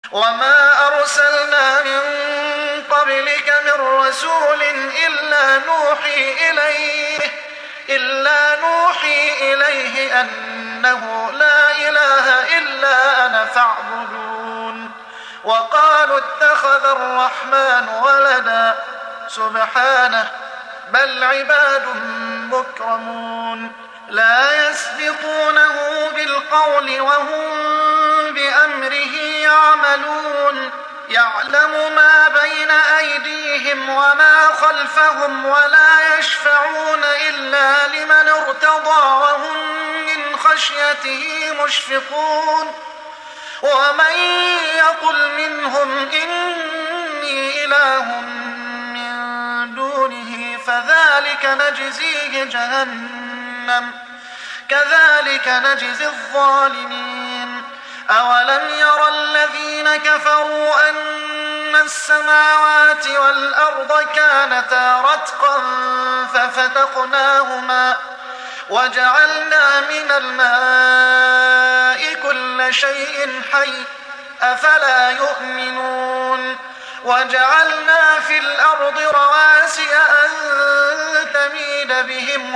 وما أرسلنا من قبلك من رسول إلا نوحي إليه أنه لا إله إلا أنا فاعبدون. وقالوا اتخذ الرحمن ولدا سبحانه بل عباد مكرمون لا يسبقونه بالقول وهم بأمره يعملون. يعلم ما بين أيديهم وما خلفهم ولا يشفعون إلا لمن ارتضى وهم من خشيته مشفقون. ومن يقل منهم إني إله من دونه فذلك نجزيه جهنم كذلك نجزي الظالمين. أولم ير الذين كفروا أن السماوات والأرض كانتا رتقا ففتقناهما وجعلنا من الماء كل شيء حي أفلا يؤمنون. وجعلنا في الأرض رواسي أن تميد بهم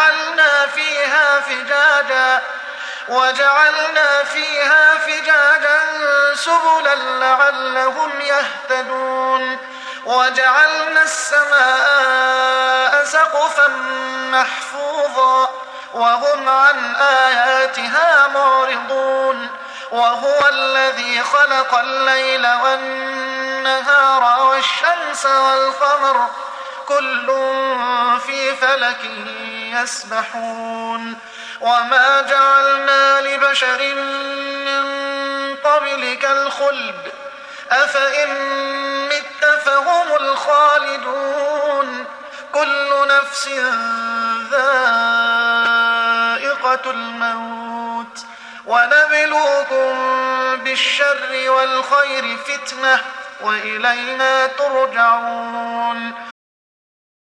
وجعلنا فيها فجاجا سبلا لعلهم يهتدون. وجعلنا السماء سقفا محفوظا وهم عن آياتها معرضون. وهو الذي خلق الليل والنهار والشمس والقمر كل في فلك يسبحون. وما جعلنا لبشر من قبلك الخلد أفإن مت فهم الخالدون. كل نفس ذائقة الموت ونبلوكم بالشر والخير فتنة وإلينا ترجعون.